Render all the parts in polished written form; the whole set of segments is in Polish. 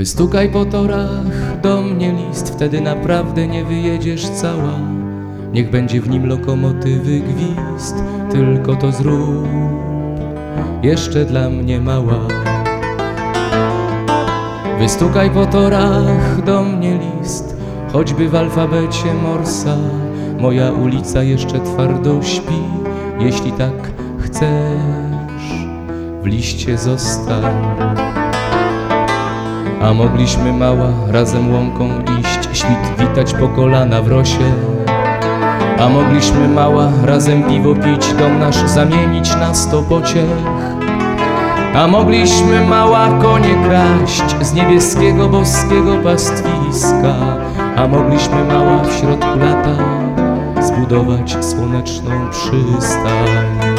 Wystukaj po torach do mnie list, wtedy naprawdę nie wyjedziesz cała. Niech będzie w nim lokomotywy gwizd, tylko to zrób jeszcze dla mnie mała. Wystukaj po torach do mnie list, choćby w alfabecie Morsa. Moja ulica jeszcze twardo śpi, jeśli tak chcesz, w liście zostań. A mogliśmy mała razem łąką iść, świt witać po kolana w rosie. A mogliśmy mała razem piwo pić, dom nasz zamienić na 100 pociech. A mogliśmy mała konie kraść z niebieskiego boskiego pastwiska. A mogliśmy mała w środku lata zbudować słoneczną przystań.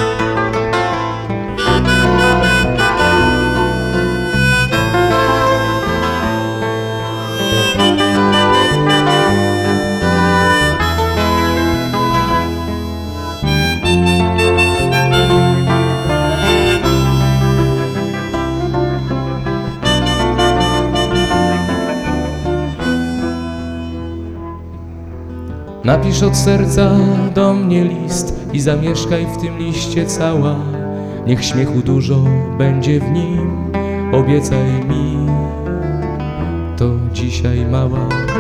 Napisz od serca do mnie list i zamieszkaj w tym liście cała. Niech śmiechu dużo będzie w nim, obiecaj mi to dzisiaj mała.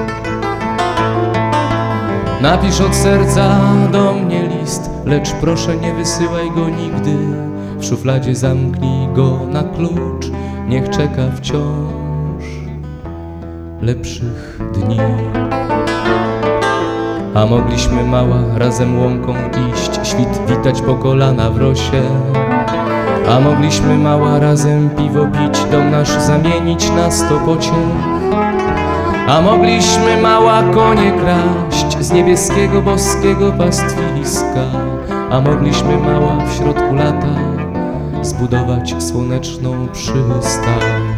Napisz od serca do mnie list, lecz proszę nie wysyłaj go nigdy. W szufladzie zamknij go na klucz, niech czeka wciąż lepszych dni. A mogliśmy mała razem łąką iść, świt witać po kolana w rosie. A mogliśmy mała razem piwo pić, dom nasz zamienić na 100 pociech. A mogliśmy mała konie kraść z niebieskiego boskiego pastwiska. A mogliśmy mała w środku lata zbudować słoneczną przystań.